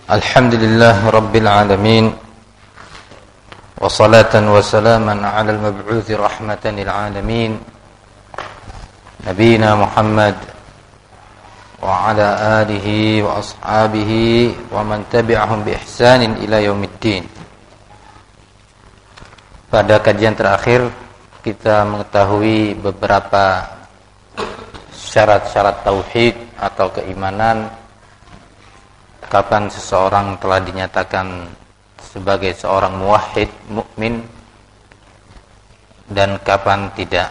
Alhamdulillah Rabbil Alamin. Wassalatan wassalaman ala al-mab'uthi rahmatan lil alamin, Nabiina Muhammad wa ala alihi wa ashabihi wa man tabi'ahum bi ihsanin ila yaumiddin. Pada kajian terakhir kita mengetahui beberapa syarat-syarat tauhid atau keimanan, kapan seseorang telah dinyatakan sebagai seorang muwahhid, mukmin, dan kapan tidak.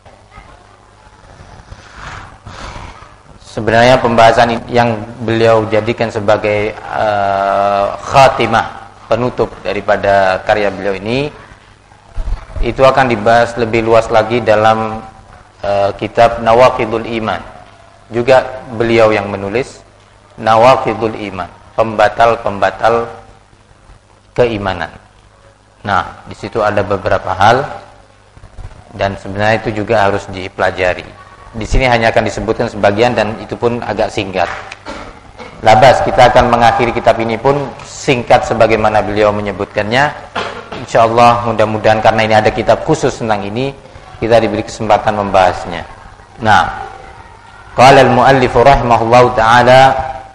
Sebenarnya pembahasan yang beliau jadikan sebagai khatimah, penutup daripada karya beliau ini, itu akan dibahas lebih luas lagi dalam kitab Nawaqidul Iman. Juga beliau yang menulis Nawaqidul Iman, pembatal-pembatal keimanan. Nah, di situ ada beberapa hal dan sebenarnya itu juga harus dipelajari. Di sini hanya akan disebutkan sebagian dan itu pun agak singkat. Labas, kita akan mengakhiri kitab ini pun singkat sebagaimana beliau menyebutkannya. Insyaallah mudah-mudahan karena ini ada kitab khusus tentang ini, kita diberi kesempatan membahasnya. Nah, qala al-muallif rahimahullahu ta'ala,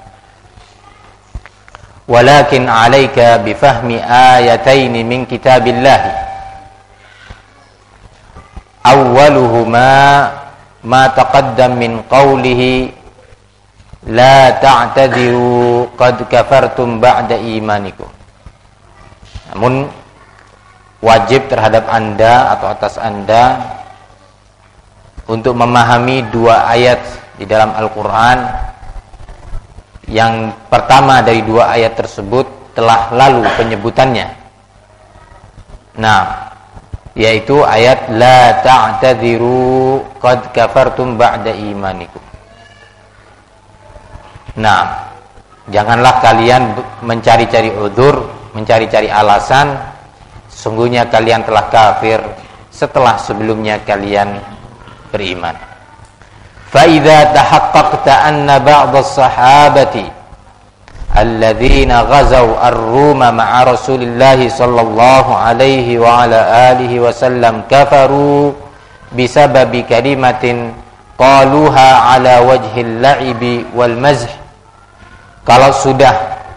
walakin 'alaika bifahmi ayatain min kitabillah. Awwaluhuma ma taqaddam min qawlihi la ta'tadiru qad kafartum ba'da imanikum. Namun wajib terhadap Anda atau atas Anda untuk memahami dua ayat di dalam Al-Qur'an. Yang pertama dari dua ayat tersebut telah lalu penyebutannya. Nah, yaitu ayat la ta'tadiru qad kafartum ba'da imanikum. Nah, janganlah kalian mencari-cari udzur, mencari-cari alasan. Sungguhnya kalian telah kafir setelah sebelumnya kalian beriman. فَإِذَا تَحَقَّقْتَ أَنَّ بَعْضَ الصَّحَابَةِ الَّذِينَ غَزَوْا الرُّومَ مَعَ رَسُولِ اللَّهِ صَلَّى اللَّهُ عَلَيْهِ وَعَلَى آلِهِ وَسَلَّمَ كَفَرُوا بِسَبَبِ كَلِمَةٍ قَالُوهَا عَلَى وَجْهِ اللَّعِبِ وَالْمَزْحِ. Kalau sudah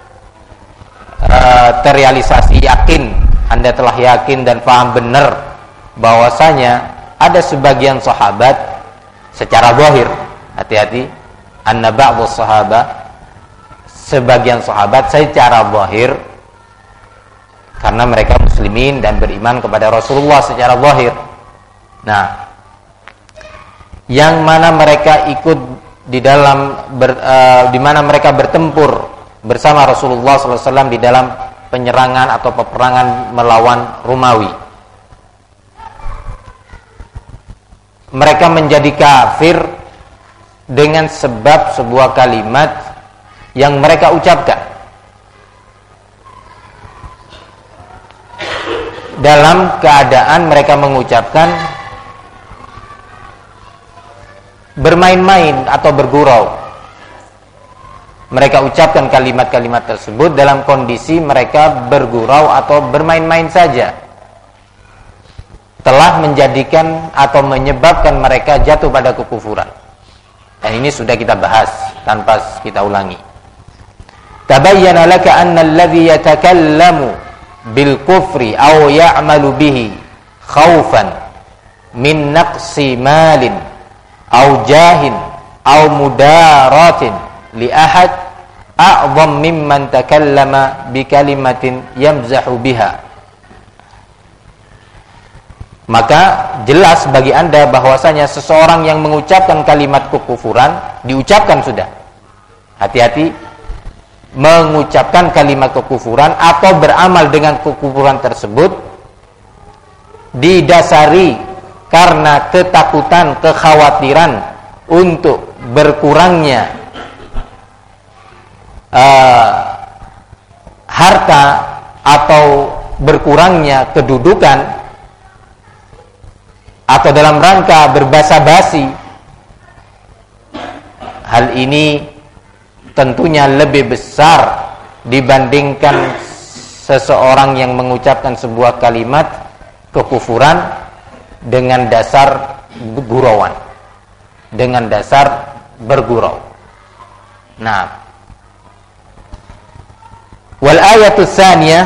terrealisasi, yakin, Anda telah yakin dan paham benar bahwasanya ada sebagian sahabat secara zahir, hati-hati, anna ba'dhu sahabat, sebagian sahabat secara zahir, karena mereka muslimin dan beriman kepada Rasulullah secara zahir. Nah, yang mana mereka ikut di dalam di mana mereka bertempur bersama Rasulullah SAW di dalam penyerangan atau peperangan melawan Romawi. Mereka menjadi kafir dengan sebab sebuah kalimat yang mereka ucapkan. Dalam keadaan mereka mengucapkan bermain-main atau bergurau. Mereka ucapkan kalimat-kalimat tersebut dalam kondisi mereka bergurau atau bermain-main saja. Telah menjadikan atau menyebabkan mereka jatuh pada kekufuran. Dan ini sudah kita bahas tanpa kita ulangi. Tabayyana laka anna alladhi yatakallamu bil kufri aw ya'malu bihi khaufan min naqsi malin aw jahin aw mudaratin li ahad a'zam mimman takallama bi kalimatin yamzahu biha. Maka jelas bagi Anda bahwasanya seseorang yang mengucapkan kalimat kekufuran, diucapkan sudah. Hati-hati mengucapkan kalimat kekufuran atau beramal dengan kekufuran tersebut didasari karena ketakutan, kekhawatiran untuk berkurangnya harta atau berkurangnya kedudukan, atau dalam rangka berbasa-basi. Hal ini tentunya lebih besar dibandingkan seseorang yang mengucapkan sebuah kalimat kekufuran dengan dasar gurauan, dengan dasar bergurau. Nah, wal ayatu tsaniyah,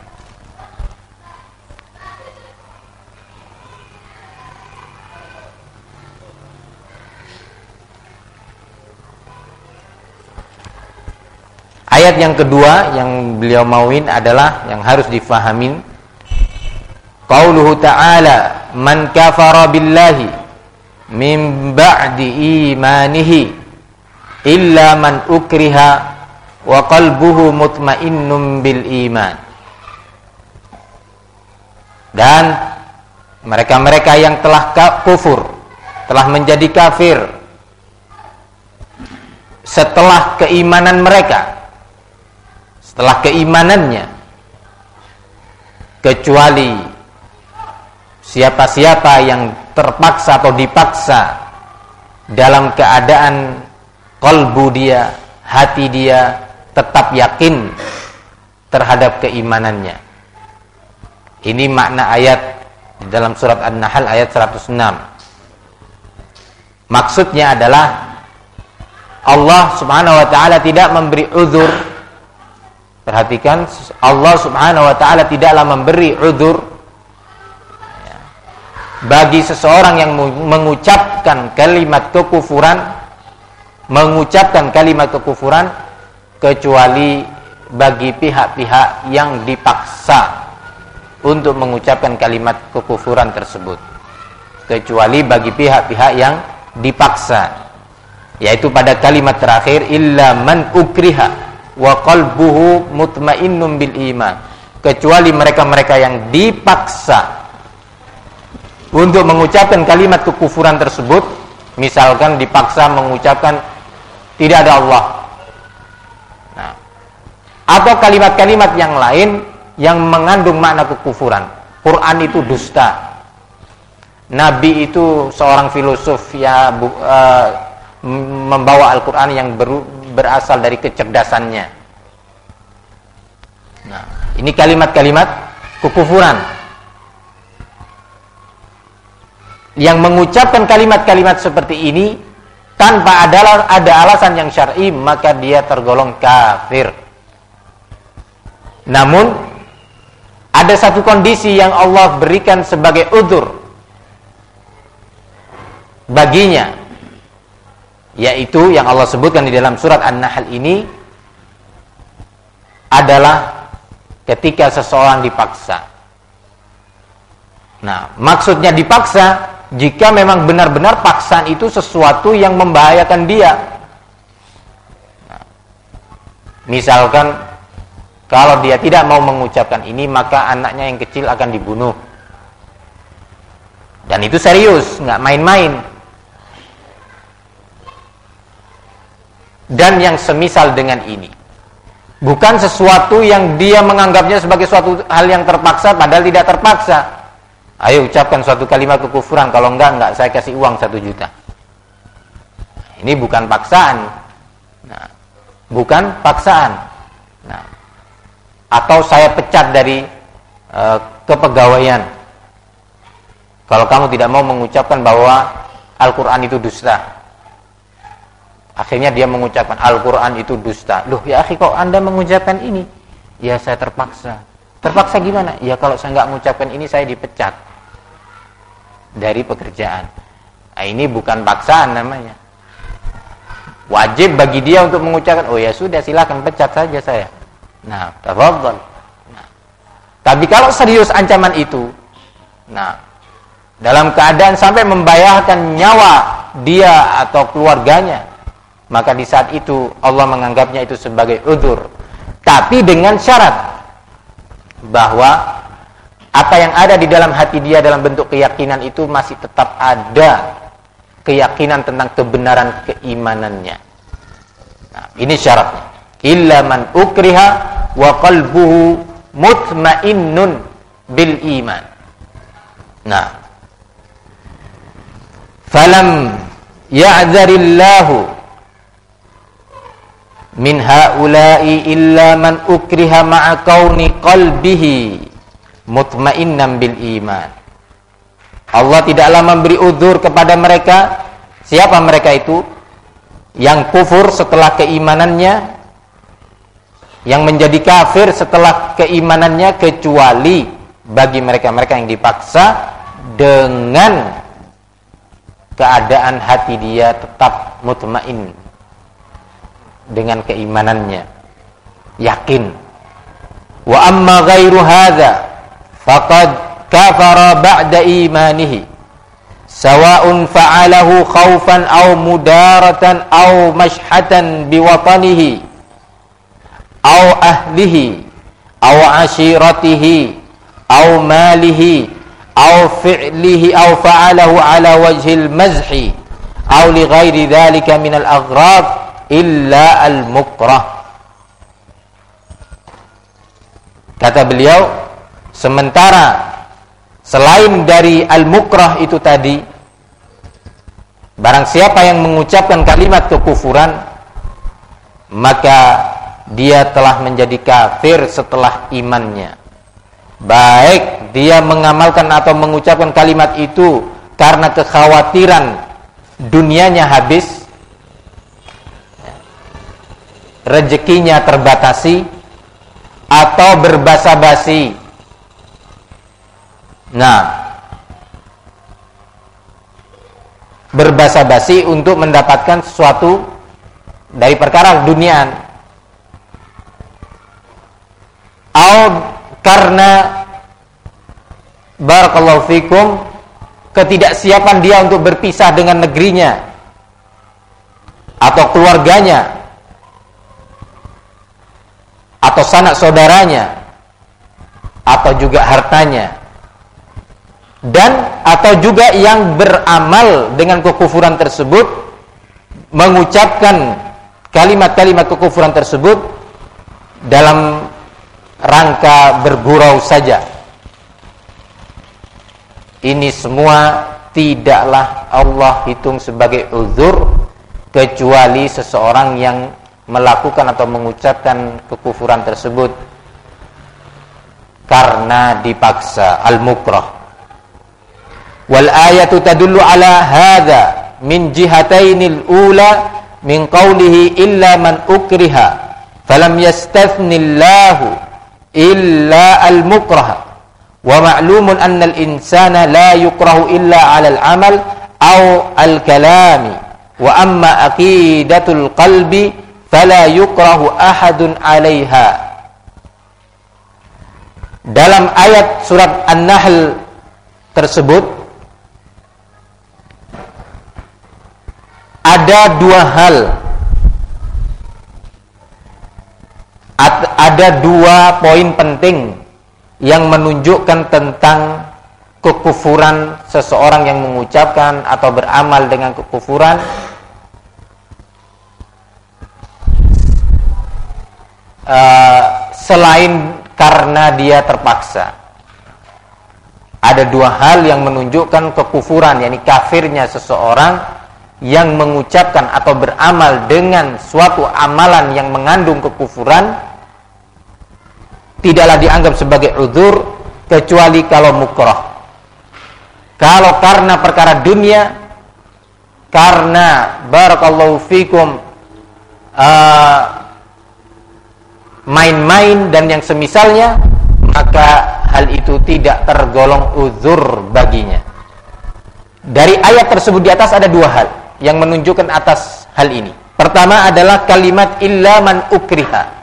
ayat yang kedua yang beliau mauin adalah yang harus difahamin, qauluhu ta'ala man kafara billahi min ba'di imanihi illa man ukriha wa qalbuhu mutmainnun bil iman. Dan mereka-mereka yang telah kufur, telah menjadi kafir setelah keimanan mereka, setelah keimanannya, kecuali siapa-siapa yang terpaksa atau dipaksa dalam keadaan qalbu dia, hati dia tetap yakin terhadap keimanannya. Ini makna ayat dalam surat An-Nahl ayat 106. Maksudnya adalah Allah Subhanahu wa taala tidak memberi uzur. Perhatikan, Allah Subhanahu wa taala tidaklah memberi uzur bagi seseorang yang mengucapkan kalimat kekufuran, kecuali bagi pihak-pihak yang dipaksa untuk mengucapkan kalimat kekufuran tersebut. Kecuali bagi pihak-pihak yang dipaksa, yaitu pada kalimat terakhir illa man ukriha wa qalbuhu mutmainnun bil iman, kecuali mereka-mereka yang dipaksa untuk mengucapkan kalimat kekufuran tersebut. Misalkan dipaksa mengucapkan tidak ada Allah, nah, atau kalimat-kalimat yang lain yang mengandung makna kekufuran. Quran itu dusta, Nabi itu seorang filosof ya, membawa Al-Quran yang berasal dari kecerdasannya. Nah, ini kalimat-kalimat kekufuran. Yang mengucapkan kalimat-kalimat seperti ini tanpa ada alasan yang syar'i, maka dia tergolong kafir. Namun ada satu kondisi yang Allah berikan sebagai udzur baginya, yaitu yang Allah sebutkan di dalam surat An-Nahl ini adalah ketika seseorang dipaksa. Nah, maksudnya dipaksa jika memang benar-benar paksaan itu sesuatu yang membahayakan dia. Nah, misalkan kalau dia tidak mau mengucapkan ini, maka anaknya yang kecil akan dibunuh. Dan itu serius, nggak main-main. Dan yang semisal dengan ini, bukan sesuatu yang dia menganggapnya sebagai suatu hal yang terpaksa, padahal tidak terpaksa. Ayo ucapkan suatu kalimat kekufuran, kalau enggak saya kasih uang 1 juta. Ini bukan paksaan. Nah, bukan paksaan. Nah, atau saya pecat dari kepegawaian kalau kamu tidak mau mengucapkan bahwa Al-Quran itu dusta. Akhirnya dia mengucapkan Al-Quran itu dusta. Loh ya akhi, kok Anda mengucapkan ini? Ya saya terpaksa. Terpaksa gimana? Ya kalau saya nggak mengucapkan ini, saya dipecat dari pekerjaan. Nah, ini bukan paksaan namanya. Wajib bagi dia untuk mengucapkan, oh ya sudah, silakan pecat saja saya. Nah, tafadhal. Nah, tapi kalau serius ancaman itu, nah, dalam keadaan sampai membahayakan nyawa dia atau keluarganya, maka di saat itu Allah menganggapnya itu sebagai udzur. Tapi dengan syarat bahwa apa yang ada di dalam hati dia dalam bentuk keyakinan itu masih tetap ada keyakinan tentang kebenaran keimanannya. Nah, ini syaratnya. Illa man ukriha wa qalbuhu mutmainnun bil iman. Nah, falam ya'dzarillahu min haula'i illa man ukriha ma'a kauni qalbihi mutmainnan bil iman. Allah tidaklah memberi udzur kepada mereka. Siapa mereka itu? Yang kufur setelah keimanannya, yang menjadi kafir setelah keimanannya, kecuali bagi mereka-mereka yang dipaksa dengan keadaan hati dia tetap mutmain dengan keimanannya, yakin. Wa amma ghairu hadza faqad kafara ba'da imanihi sawa'un fa'alahu khaufan aw mudaratan aw mashhatan biwatanihi aw ahlihi aw ashiratihi aw malihi aw fi'lihi aw fa'alahu ala wajhil mazhi aw li ghairi dhalika minal aghrab illa al-mukrah. Kata beliau, sementara selain dari al-mukrah itu tadi, barang siapa yang mengucapkan kalimat kekufuran, maka dia telah menjadi kafir setelah imannya. Baik dia mengamalkan atau mengucapkan kalimat itu karena kekhawatiran dunianya habis, rezekinya terbatasi, atau berbasa-basi. Nah, berbasa-basi untuk mendapatkan sesuatu dari perkara duniaan, atau karena barakallahu fikum ketidaksiapan dia untuk berpisah dengan negerinya atau keluarganya atau sanak saudaranya atau juga hartanya, dan atau juga yang beramal dengan kekufuran tersebut, mengucapkan kalimat-kalimat kekufuran tersebut dalam rangka bergurau saja. Ini semua tidaklah Allah hitung sebagai uzur kecuali seseorang yang melakukan atau mengucapkan kekufuran tersebut karena dipaksa, al-mukrah. Wal ayatu tadullu ala hadza min jihatainil ula min qawlihi illa man ukriha falam yastathnillahu illa al-mukrah. Wa ma'lumun anna al-insana la yukrahu illa 'ala al-'amal aw al-kalami wa amma aqidatul qalbi fala yukrahu ahadun 'alaiha. Dalam ayat surat An-Nahl tersebut ada dua hal, ada dua poin penting yang menunjukkan tentang kekufuran seseorang yang mengucapkan atau beramal dengan kekufuran selain karena dia terpaksa. Ada dua hal yang menunjukkan kekufuran, yakni kafirnya seseorang yang mengucapkan atau beramal dengan suatu amalan yang mengandung kekufuran, tidaklah dianggap sebagai uzur kecuali kalau mukrah. Kalau karena perkara dunia, karena barakallahu fikum main-main dan yang semisalnya, maka hal itu tidak tergolong uzur baginya. Dari ayat tersebut di atas ada dua hal yang menunjukkan atas hal ini. Pertama adalah kalimat illa man ukriha.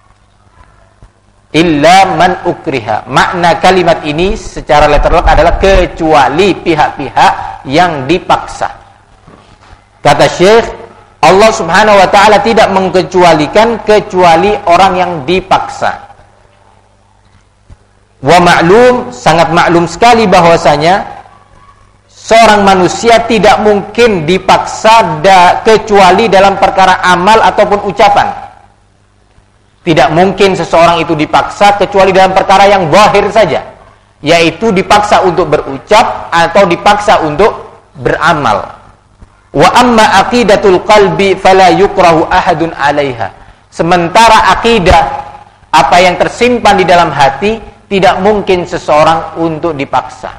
Illa man ukriha. Makna kalimat ini secara letterlock adalah kecuali pihak-pihak yang dipaksa. Kata Syekh, Allah Subhanahu wa taala tidak mengkecualikan kecuali orang yang dipaksa. Wa ma'lum, sangat maklum sekali bahwasanya seorang manusia tidak mungkin dipaksa kecuali dalam perkara amal ataupun ucapan. Tidak mungkin seseorang itu dipaksa kecuali dalam perkara yang zahir saja, yaitu dipaksa untuk berucap atau dipaksa untuk beramal. Wa amma aqidatul qalbi fala yukrahu ahadun 'alaiha. Sementara akidah, apa yang tersimpan di dalam hati, tidak mungkin seseorang untuk dipaksa.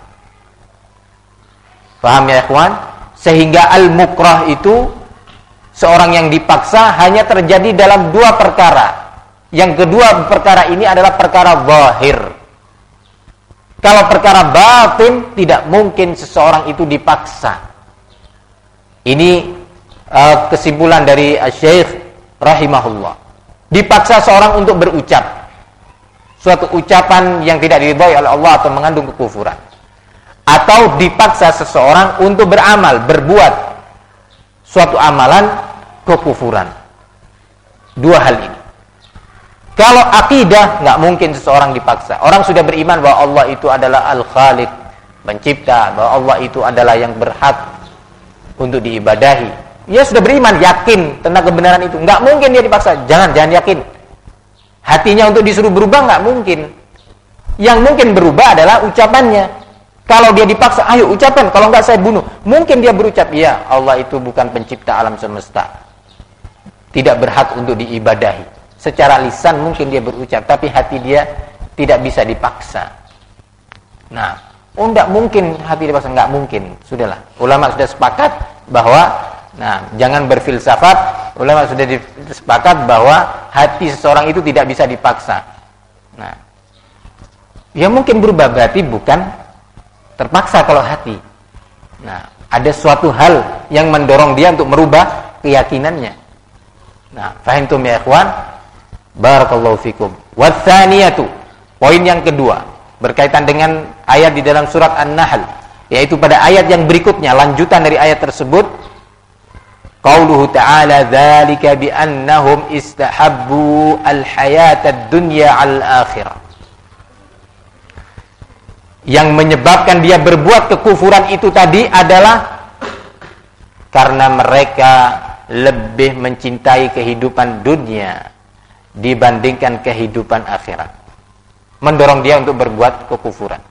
Paham ya ikhwan? Sehingga al-mukrah itu, seorang yang dipaksa hanya terjadi dalam dua perkara. Yang kedua perkara ini adalah perkara zahir. Kalau perkara batin, tidak mungkin seseorang itu dipaksa. Ini kesimpulan dari Syekh rahimahullah. Dipaksa seorang untuk berucap suatu ucapan yang tidak diridhai oleh Allah atau mengandung kekufuran, atau dipaksa seseorang untuk beramal, berbuat suatu amalan kekufuran. Dua hal ini. Kalau akidah, nggak mungkin seseorang dipaksa. Orang sudah beriman bahwa Allah itu adalah Al-Khaliq, pencipta, bahwa Allah itu adalah yang berhak untuk diibadahi. Dia sudah beriman, yakin tentang kebenaran itu. Nggak mungkin dia dipaksa. Jangan yakin. Hatinya untuk disuruh berubah nggak mungkin. Yang mungkin berubah adalah ucapannya. Kalau dia dipaksa, ayo ucapkan, kalau nggak saya bunuh. Mungkin dia berucap, ya Allah itu bukan pencipta alam semesta, tidak berhak untuk diibadahi. Secara lisan mungkin dia berucap, tapi hati dia tidak bisa dipaksa. Nah, nggak mungkin hati dipaksa, nggak mungkin. Sudahlah, ulama sudah sepakat bahwa, jangan berfilsafat. Ulama sudah sepakat bahwa hati seseorang itu tidak bisa dipaksa. Nah, ya mungkin berubah, berarti bukan terpaksa kalau hati. Nah, ada suatu hal yang mendorong dia untuk merubah keyakinannya. Nah, fahimtum ya ikhwan? Barakallahu fikum. Watsaniyatu, poin yang kedua, berkaitan dengan ayat di dalam surat An-Nahl, yaitu pada ayat yang berikutnya, lanjutan dari ayat tersebut. Qauluhu ta'ala, dzalika bi annahum istahabbu al-hayatad dunya 'al-akhirah. Yang menyebabkan dia berbuat kekufuran itu tadi adalah karena mereka lebih mencintai kehidupan dunia dibandingkan kehidupan akhirat. Mendorong dia untuk berbuat kekufuran.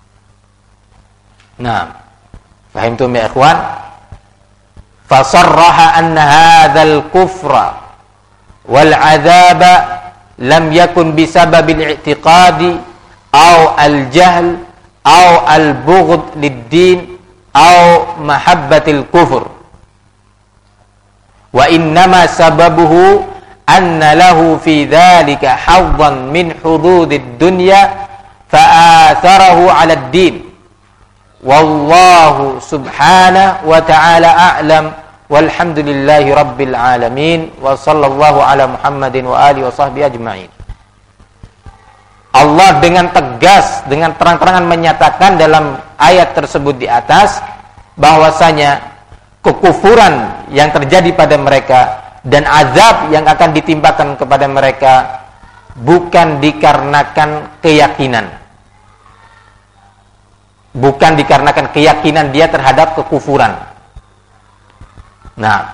Nah, fahimtum ya ikhwan? Fasarraha anna hadzal kufra wal 'adzaba lam yakun bisababil i'tiqadi aw al-jahl aw al-bughd lid-din aw mahabbatil kufur. Wa innama sababuhu anna lahu fi dzalika haddan min hududid dunya fa'atharahu 'ala ad-din. Wallahu subhanahu wa ta'ala a'lam, walhamdulillahi rabbil alamin, wa sallallahu ala Muhammadin wa alihi wa sahbihi ajma'in. Allah dengan tegas, dengan terang-terangan menyatakan dalam ayat tersebut di atas bahwasanya kekufuran yang terjadi pada mereka dan azab yang akan ditimpakan kepada mereka bukan dikarenakan keyakinan, bukan dikarenakan keyakinan dia terhadap kekufuran. Nah,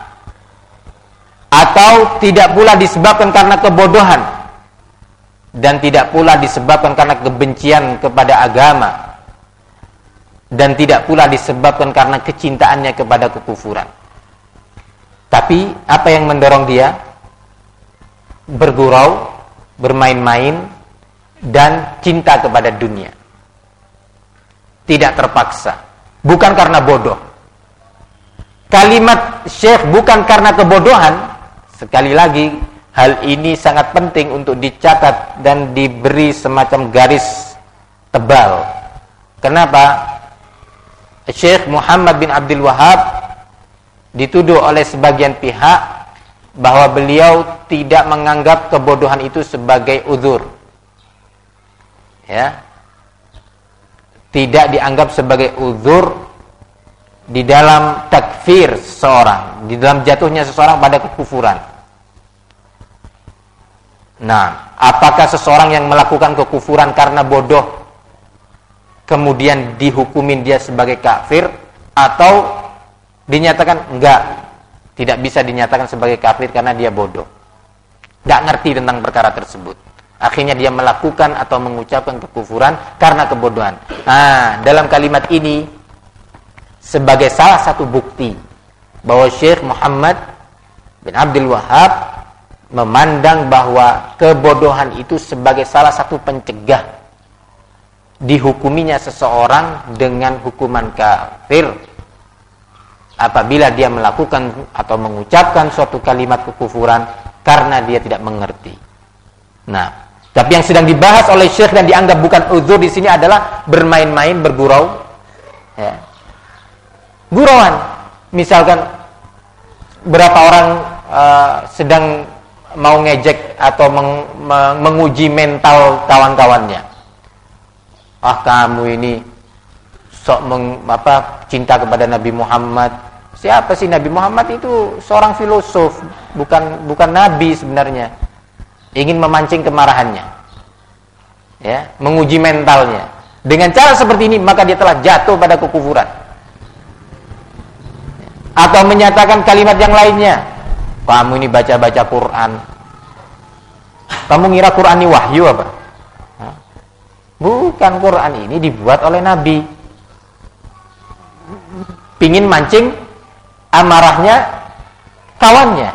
atau tidak pula disebabkan karena kebodohan, dan tidak pula disebabkan karena kebencian kepada agama, dan tidak pula disebabkan karena kecintaannya kepada kekufuran. Tapi apa yang mendorong dia bergurau, bermain-main, dan cinta kepada dunia? Tidak terpaksa, bukan karena bodoh. Kalimat Syekh bukan karena kebodohan, sekali lagi hal ini sangat penting untuk dicatat dan diberi semacam garis tebal. Kenapa? Syekh Muhammad bin Abdul Wahhab dituduh oleh sebagian pihak bahwa beliau tidak menganggap kebodohan itu sebagai uzur. Ya. Tidak dianggap sebagai uzur di dalam takfir seseorang, di dalam jatuhnya seseorang pada kekufuran. Nah, apakah seseorang yang melakukan kekufuran karena bodoh kemudian dihukumin dia sebagai kafir, atau dinyatakan enggak, tidak bisa dinyatakan sebagai kafir karena dia bodoh, enggak ngerti tentang perkara tersebut, akhirnya dia melakukan atau mengucapkan kekufuran karena kebodohan. Nah, dalam kalimat ini sebagai salah satu bukti bahwa Syekh Muhammad bin Abdul Wahhab memandang bahwa kebodohan itu sebagai salah satu pencegah dihukuminya seseorang dengan hukuman kafir apabila dia melakukan atau mengucapkan suatu kalimat kekufuran karena dia tidak mengerti. Nah, tapi yang sedang dibahas oleh Syekh dan dianggap bukan uzur di sini adalah bermain-main, bergurau, ya. Gurauan. Misalkan berapa orang sedang mau ngejek atau menguji mental kawan-kawannya. Ah, kamu ini sok cinta kepada Nabi Muhammad. Siapa sih Nabi Muhammad? Itu seorang filosof, bukan nabi sebenarnya. Ingin memancing kemarahannya, ya, menguji mentalnya. Dengan cara seperti ini maka dia telah jatuh pada kekufuran. Atau menyatakan kalimat yang lainnya. Kamu ini baca-baca Quran. Kamu ngira Quran ini wahyu apa? Bukan, Quran ini dibuat oleh Nabi. Pingin mancing amarahnya kawannya.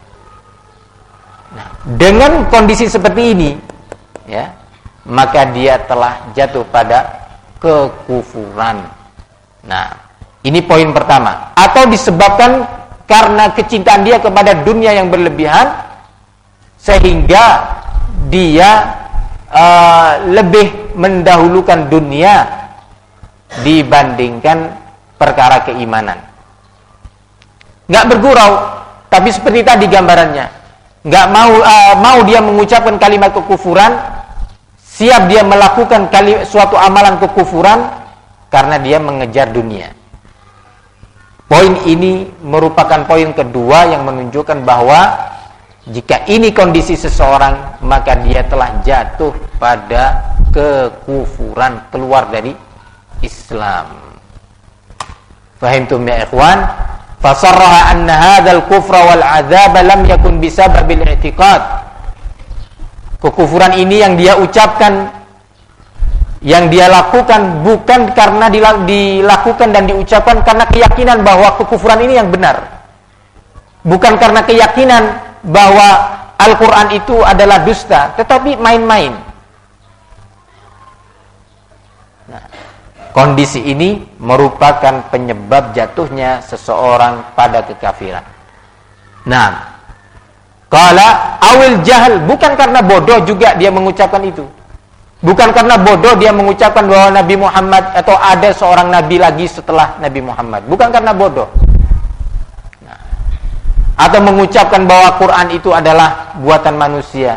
Nah, dengan kondisi seperti ini, ya, maka dia telah jatuh pada kekufuran. Nah, ini poin pertama. Atau disebabkan karena kecintaan dia kepada dunia yang berlebihan, sehingga dia lebih mendahulukan dunia dibandingkan perkara keimanan. Nggak bergurau, tapi seperti tadi gambarannya, nggak mau dia mengucapkan kalimat kekufuran, siap dia melakukan suatu amalan kekufuran karena dia mengejar dunia. Poin ini merupakan poin kedua yang menunjukkan bahwa jika ini kondisi seseorang, maka dia telah jatuh pada kekufuran, keluar dari Islam. Fahimtum ya ikhwan? Fasarraha anna hadzal kufra wal adzab lam yakun bisababil i'tiqad. Kekufuran ini yang dia ucapkan, yang dia lakukan bukan karena dilakukan dan diucapkan karena keyakinan bahwa kekufuran ini yang benar. Bukan karena keyakinan bahwa Al-Quran itu adalah dusta, tetapi main-main. Nah, kondisi ini merupakan penyebab jatuhnya seseorang pada kekafiran. Nah, qala awil jahal, bukan karena bodoh juga dia mengucapkan itu. Bukan karena bodoh dia mengucapkan bahwa Nabi Muhammad atau ada seorang nabi lagi setelah Nabi Muhammad. Bukan karena bodoh. Nah, atau mengucapkan bahwa Quran itu adalah buatan manusia.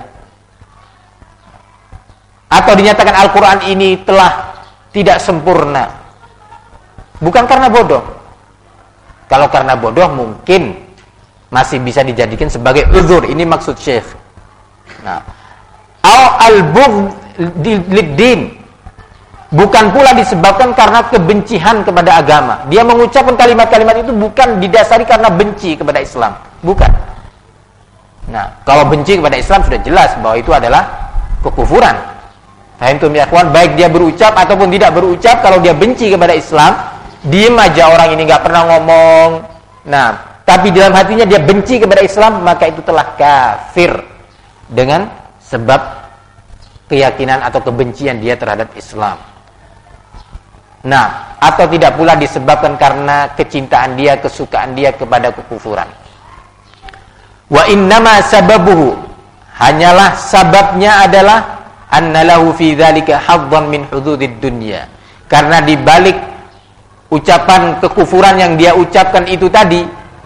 Atau dinyatakan Al-Quran ini telah tidak sempurna. Bukan karena bodoh. Kalau karena bodoh mungkin masih bisa dijadikan sebagai uzur. Ini maksud Syekh. Nah, al-bughd lid-din, bukan pula disebabkan karena kebencian kepada agama. Dia mengucapkan kalimat-kalimat itu bukan didasari karena benci kepada Islam, bukan. Nah, kalau benci kepada Islam sudah jelas bahwa itu adalah kekufuran. Fahimtum ya ikhwan? Baik dia berucap ataupun tidak berucap, kalau dia benci kepada Islam, diem aja orang ini nggak pernah ngomong. Nah, tapi dalam hatinya dia benci kepada Islam, maka itu telah kafir dengan sebab keyakinan atau kebencian dia terhadap Islam. Nah, atau tidak pula disebabkan karena kecintaan dia, kesukaan dia kepada kekufuran. Wa innama sababuhu, hanyalah sababnya adalah annalahu fi dzalika hadzan min hududid dunya. Karena di balik ucapan kekufuran yang dia ucapkan itu tadi,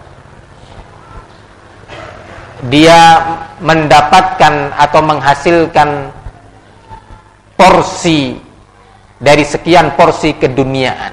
dia mendapatkan atau menghasilkan porsi dari sekian porsi keduniaan.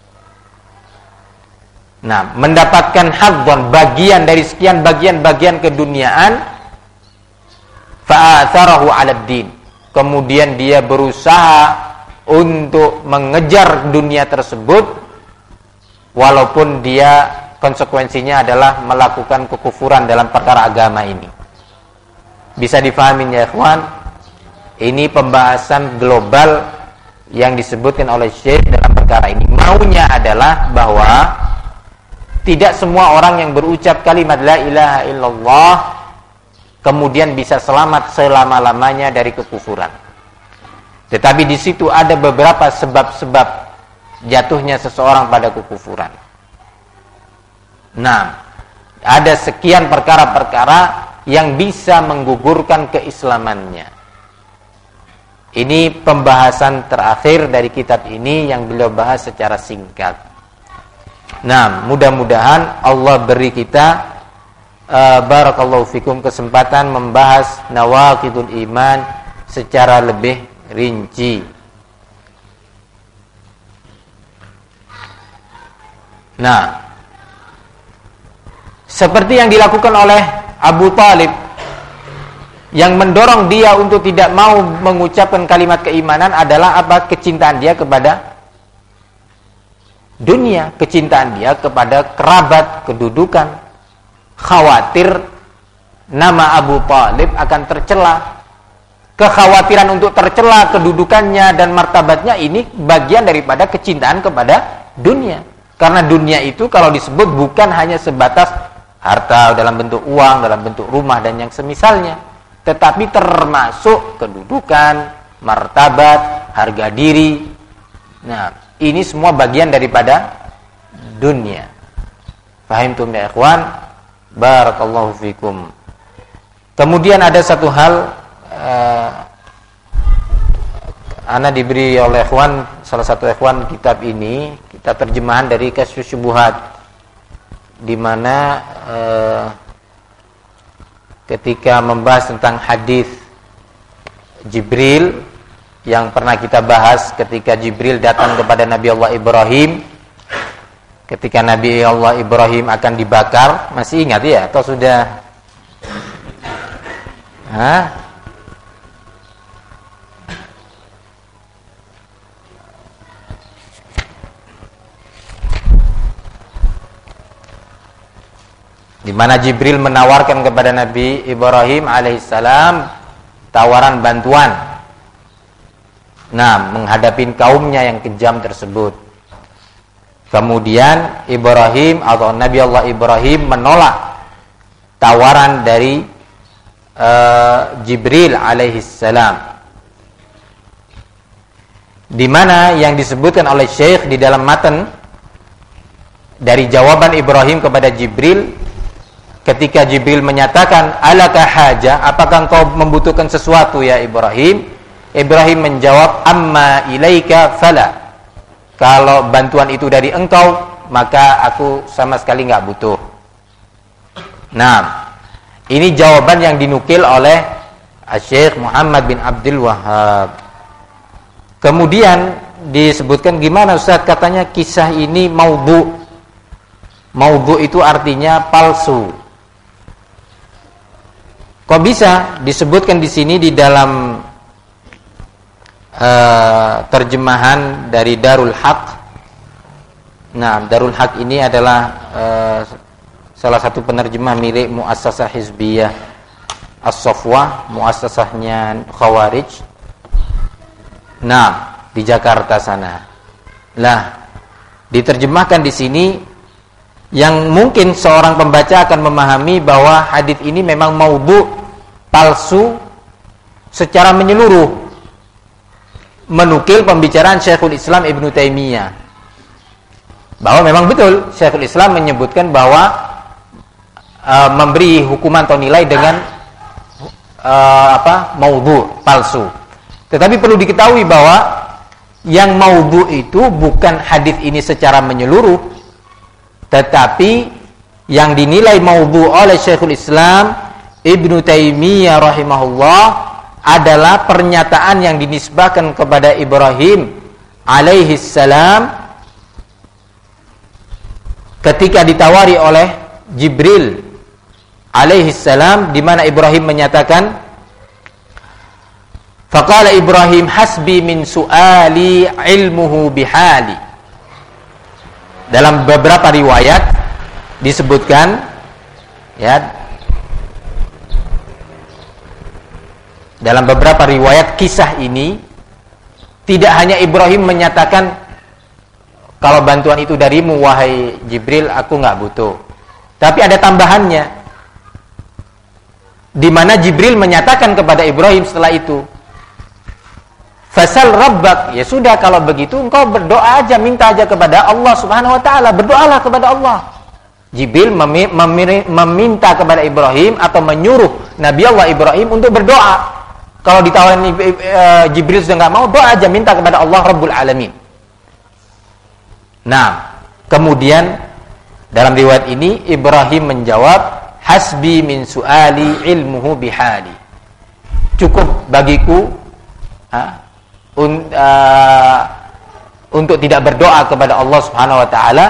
Nah, mendapatkan hadzan, bagian dari sekian bagian-bagian keduniaan, fa'atharahu 'alad din. Kemudian dia berusaha untuk mengejar dunia tersebut walaupun dia konsekuensinya adalah melakukan kekufuran dalam perkara agama ini. Bisa difahami ya ikhwan? Ini pembahasan global yang disebutkan oleh Syekh dalam perkara ini. Maunya adalah bahwa tidak semua orang yang berucap kalimat la ilaha illallah kemudian bisa selamat selama-lamanya dari kekufuran. Tetapi di situ ada beberapa sebab-sebab jatuhnya seseorang pada kekufuran. Nah, ada sekian perkara-perkara yang bisa menggugurkan keislamannya. Ini pembahasan terakhir dari kitab ini yang beliau bahas secara singkat. Nah, mudah-mudahan Allah beri kita barakallahu fikum kesempatan membahas nawaqidul iman secara lebih rinci. Nah, seperti yang dilakukan oleh Abu Talib yang mendorong dia untuk tidak mau mengucapkan kalimat keimanan adalah apa? Kecintaan dia kepada dunia, kecintaan dia kepada kerabat, kedudukan, khawatir nama Abu Talib akan tercela. Kekhawatiran untuk tercela kedudukannya dan martabatnya ini bagian daripada kecintaan kepada dunia. Karena dunia itu kalau disebut bukan hanya sebatas harta dalam bentuk uang, dalam bentuk rumah dan yang semisalnya, tetapi termasuk kedudukan, martabat, harga diri. Nah, ini semua bagian daripada dunia. Fahimtum ya ikhwan? Barakallahu fikum. Kemudian ada satu hal, ana diberi oleh ikhwan, salah satu ikhwan kitab ini, kitab terjemahan dari Kasyfus Syubuhat, di mana ketika membahas tentang hadis Jibril yang pernah kita bahas ketika Jibril datang kepada Nabi Allah Ibrahim ketika Nabi Allah Ibrahim akan dibakar, masih ingat ya atau sudah? Di mana Jibril menawarkan kepada Nabi Ibrahim alaihissalam tawaran bantuan. Nah, menghadapi kaumnya yang kejam tersebut. Kemudian Ibrahim atau Nabi Allah Ibrahim menolak tawaran dari Jibril alaihissalam. Di mana yang disebutkan oleh Syekh di dalam matan dari jawaban Ibrahim kepada Jibril, ketika Jibril menyatakan, alaka haja, apakah engkau membutuhkan sesuatu ya Ibrahim? Ibrahim menjawab, amma ilaika fala. Kalau bantuan itu dari engkau, maka aku sama sekali enggak butuh. Nah, ini jawaban yang dinukil oleh Syekh Muhammad bin Abdul Wahhab. Kemudian disebutkan gimana Ustaz? Katanya kisah ini maudhu. Maudhu itu artinya palsu. Kok bisa disebutkan di sini di dalam terjemahan dari Darul Haq? Nah, Darul Haq ini adalah salah satu penerjemah milik Muassasah Hizbiyah As-Safwah, muassasahnya Khawarij. Nah, di Jakarta sana. Lah, diterjemahkan di sini yang mungkin seorang pembaca akan memahami bahwa hadis ini memang maudhu, palsu secara menyeluruh, menukil pembicaraan Syekhul Islam Ibnu Taimiyah, bahwa memang betul Syekhul Islam menyebutkan bahwa memberi hukuman atau nilai dengan maudhu, palsu. Tetapi perlu diketahui bahwa yang maudhu itu bukan hadis ini secara menyeluruh, tetapi yang dinilai maudhu oleh Syekhul Islam Ibnu Taimiyah rahimahullah adalah pernyataan yang dinisbahkan kepada Ibrahim alaihi salam ketika ditawari oleh Jibril alaihi salam, di mana Ibrahim menyatakan, faqala Ibrahim hasbi min su'ali ilmuhu bihali. Dalam beberapa riwayat disebutkan ya, dalam beberapa riwayat kisah ini tidak hanya Ibrahim menyatakan kalau bantuan itu darimu wahai Jibril, aku enggak butuh. Tapi ada tambahannya. di mana Jibril menyatakan kepada Ibrahim setelah itu, fasal rabbak, ya sudah kalau begitu engkau berdoa aja, minta aja kepada Allah Subhanahu wa taala, berdoalah kepada Allah. Jibril meminta kepada Ibrahim atau menyuruh Nabi Allah Ibrahim untuk berdoa. Kalau ditawarin Jibril sudah nggak mau, doa aja, minta kepada Allah Rabbul Alamin. Nah, kemudian dalam riwayat ini Ibrahim menjawab, hasbi min su'ali ilmuhu bihali. Cukup bagiku untuk tidak berdoa kepada Allah Subhanahu wa taala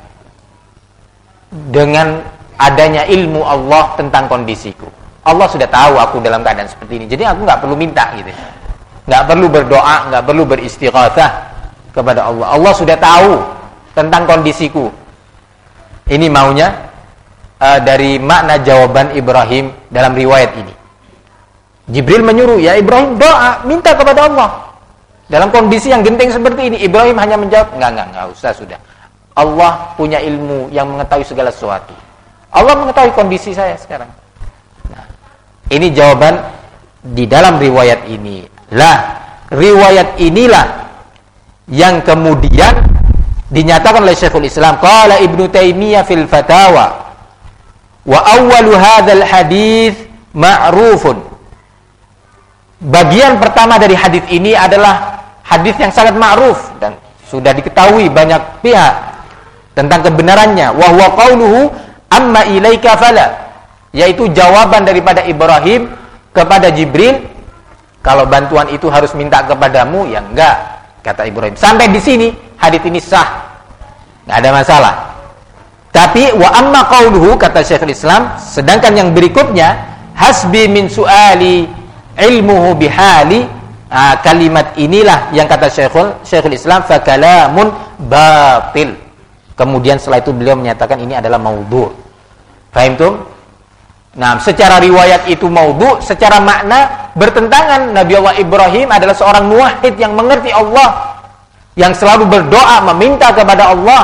dengan adanya ilmu Allah tentang kondisiku. Allah sudah tahu aku dalam keadaan seperti ini, jadi aku nggak perlu minta gitu, nggak perlu berdoa, nggak perlu beristighatsah kepada Allah. Allah sudah tahu tentang kondisiku. Ini maunya dari makna jawaban Ibrahim dalam riwayat ini. Jibril menyuruh, ya Ibrahim doa, minta kepada Allah dalam kondisi yang genting seperti ini. Ibrahim hanya menjawab, enggak usah, sudah. Allah punya ilmu yang mengetahui segala sesuatu. Allah mengetahui kondisi saya sekarang. Nah, ini jawaban di dalam riwayat ini. Riwayat inilah yang kemudian dinyatakan oleh Syekhul Islam. Qala Ibnu Taimiyah fil Fatawa, wa awwalu hadzal hadits ma'rufun. Bagian pertama dari hadis ini adalah hadis yang sangat ma'ruf dan sudah diketahui banyak pihak tentang kebenarannya. Wa huwa qauluhu amma ilaika fala, yaitu jawaban daripada Ibrahim kepada Jibril, kalau bantuan itu harus minta kepadamu, ya enggak, kata Ibrahim. Sampai di sini hadis ini sah, enggak ada masalah. Tapi wa amma qauluhu, kata Syekhul Islam, sedangkan yang berikutnya, hasbi min su'ali ilmuhu bihali, kalimat inilah yang kata Syekhul Islam fa kalamun batil. Kemudian setelah itu beliau menyatakan ini adalah maudhu'. Faham tuh? Nah, secara riwayat itu maudhu', secara makna bertentangan. Nabi Allah Ibrahim adalah seorang muwahhid yang mengerti Allah, yang selalu berdoa meminta kepada Allah.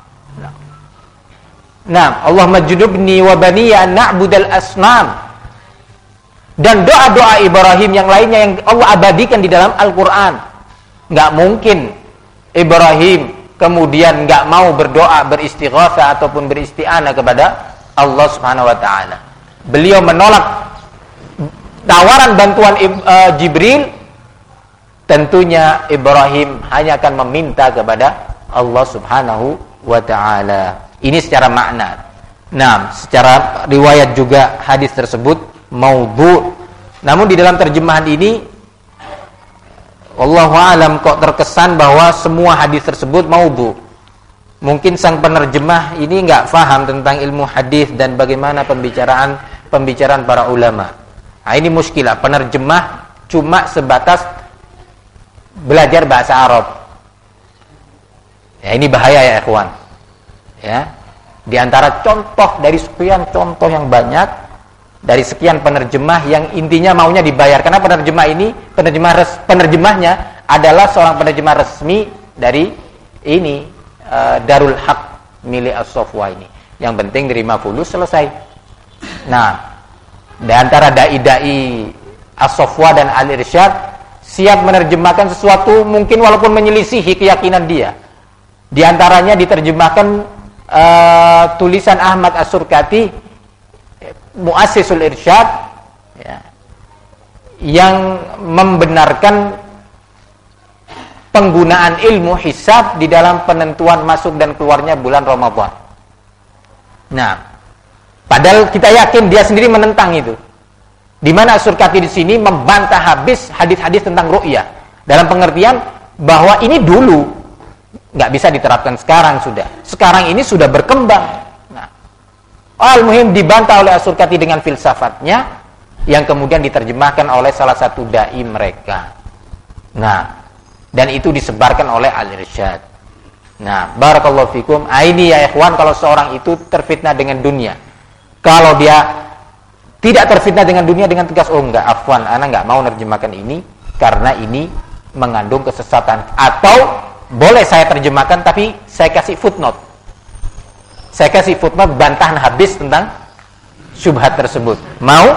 Nah, Allahumma junubni wa baniya an na'budal asnam. Dan doa-doa Ibrahim yang lainnya yang Allah abadikan di dalam Al-Quran. Nggak mungkin Ibrahim kemudian nggak mau berdoa, beristighatsah ataupun beristi'anah kepada Allah Subhanahu wa taala. Beliau menolak tawaran bantuan Jibril. Tentunya Ibrahim hanya akan meminta kepada Allah Subhanahu wa taala. Ini secara makna. Nah, secara riwayat juga hadis tersebut maudhu'. Namun di dalam terjemahan ini wallahu alam kok terkesan bahwa semua hadis tersebut maudhu'. Mungkin sang penerjemah ini enggak faham tentang ilmu hadis dan bagaimana pembicaraan para ulama. Nah, ini muskilah. Penerjemah cuma sebatas belajar bahasa Arab. Ya, ini bahaya ya ikhwan. Ya. Di antara contoh dari sekian contoh yang banyak, dari sekian penerjemah yang intinya maunya dibayar, karena penerjemahnya adalah seorang penerjemah resmi dari ini Darul Haq milik As-Safwa ini. Yang penting terima fulus, selesai. Nah, di antara dai-dai As-Safwa dan Al-Irsyad siap menerjemahkan sesuatu mungkin walaupun menyelisihi keyakinan dia. Di antaranya diterjemahkan tulisan Ahmad As-Surkati, Mu'assisul Irsyad, ya, yang membenarkan penggunaan ilmu hisab di dalam penentuan masuk dan keluarnya bulan Ramadan. Nah, padahal kita yakin dia sendiri menentang itu. Di mana As-Surkati di sini membantah habis hadis-hadis tentang ru'yah dalam pengertian bahwa ini dulu nggak bisa diterapkan sekarang sudah. Sekarang ini sudah berkembang. Nah, al-muhim dibantah oleh As-Surkati dengan filsafatnya yang kemudian diterjemahkan oleh salah satu dai mereka. Nah, dan itu disebarkan oleh Al-Irsyad. Nah, barakallahu fikum. Ini ya ikhwan, kalau seorang itu terfitnah dengan dunia. Kalau dia tidak terfitnah dengan dunia dengan tegas, oh enggak, afwan, ana enggak mau nerjemahkan ini karena ini mengandung kesesatan. Atau boleh saya terjemahkan tapi saya kasih footnote. Saya kasih footnote bantahan habis tentang syubhat tersebut. Mau?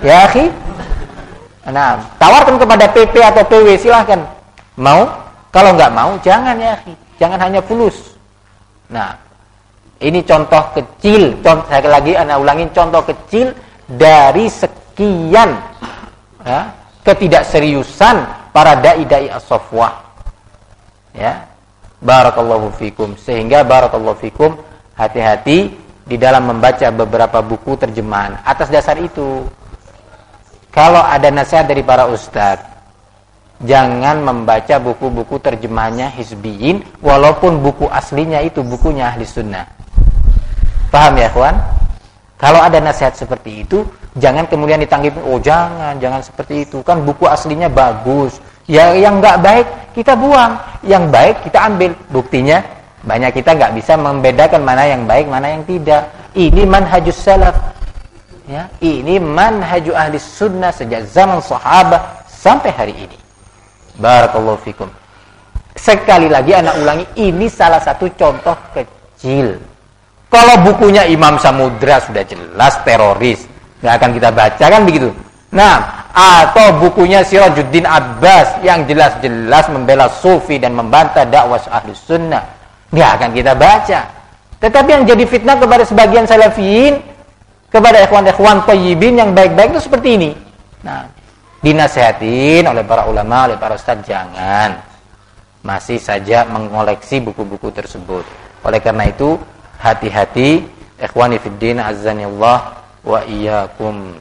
Ya, akhi. Nah, tawarkan kepada PP atau PW, silahkan. Mau? Kalau nggak mau, jangan ya, akhi. Jangan hanya fulus. Nah, ini contoh kecil. Sekali lagi ana ulangin, contoh kecil dari sekian ya, ketidakseriusan para dai-dai as-safwah. Ya. Barakallahu fikum. Sehingga barakallahu fikum, hati-hati di dalam membaca beberapa buku terjemahan. Atas dasar itu, kalau ada nasihat dari para ustadz, jangan membaca buku-buku terjemahannya hizbiyin, walaupun buku aslinya itu bukunya ahli sunnah. Paham ya, kawan? Kalau ada nasihat seperti itu, jangan kemudian ditanggapi, oh jangan seperti itu. Kan buku aslinya bagus. Ya, yang nggak baik kita buang, yang baik kita ambil. Buktinya banyak kita nggak bisa membedakan mana yang baik, mana yang tidak. Ini manhajus salaf. Ya, ini manhaju ahli sunnah sejak zaman sahabat sampai hari ini. Barakallahu fikum. Sekali lagi anak ulangi, ini salah satu contoh kecil. Kalau bukunya Imam Samudra sudah jelas teroris, nggak akan kita baca, kan begitu. Nah, atau bukunya Sirajuddin Abbas yang jelas-jelas membela sufi dan membantah dakwah ahli sunnah, nggak akan kita baca. Tetapi yang jadi fitnah kepada sebagian salafiyin, kepada ikhwan-ikhwan thayyibin yang baik-baik itu seperti ini. Nah, dinasihatin oleh para ulama, oleh para ustaz, jangan masih saja mengoleksi buku-buku tersebut. Oleh karena itu, hati-hati ikhwani fiddin azzanillah wa iyyakum.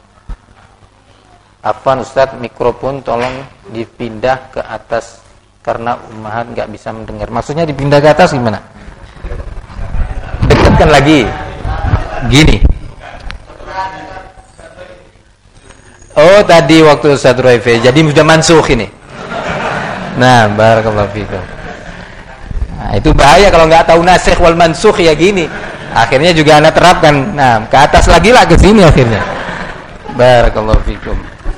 Afwan Ustaz, mikrofon tolong dipindah ke atas karena ummahat enggak bisa mendengar. Maksudnya dipindah ke atas gimana? Dekatkan lagi. Gini. Oh, tadi waktu Ustaz Ruaifi. Jadi sudah mansukh ini. Nah, barakallahu fikum. Nah, itu bahaya kalau nggak tahu nasikh wal mansukh ya gini. Akhirnya juga Anda terapkan. Nah, ke atas lagi lah ke sini akhirnya. Barakallahu fikum.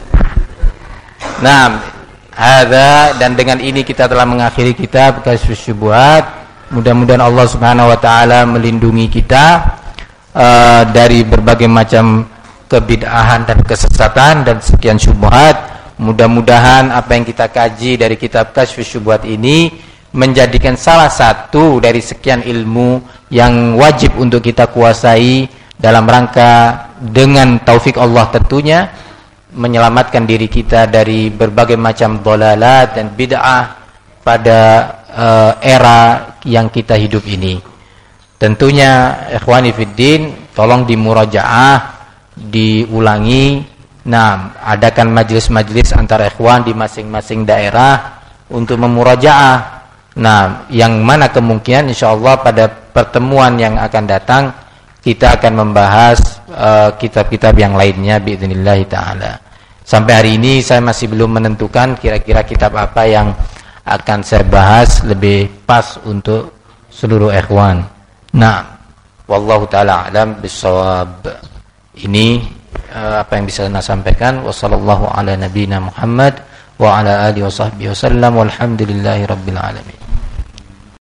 Nah, hadza, dan dengan ini kita telah mengakhiri kitab Kasyfus Syubhat. Mudah-mudahan Allah Subhanahu wa taala melindungi kita dari berbagai macam kebid'ahan dan kesesatan dan sekian syubhat. Mudah-mudahan apa yang kita kaji dari kitab Kasyfus Syubhat ini menjadikan salah satu dari sekian ilmu yang wajib untuk kita kuasai dalam rangka dengan taufik Allah tentunya menyelamatkan diri kita dari berbagai macam dhalalat dan bid'ah pada era yang kita hidup ini. Tentunya ikhwani fiddin, tolong dimurajaah, diulangi. Nah, adakan majelis-majelis antara ikhwan di masing-masing daerah untuk memurajaah. Nah, yang mana kemungkinan insyaallah pada pertemuan yang akan datang kita akan membahas kitab-kitab yang lainnya biidznillah taala. Sampai hari ini saya masih belum menentukan kira-kira kitab apa yang akan saya bahas lebih pas untuk seluruh ikhwan. Nah, wallahu taala alam bissawab. Ini apa yang bisa saya sampaikan. Wassallallahu ala nabiyina Muhammad wa ala alihi washabbihi wasallam walhamdulillahi rabbil alamin.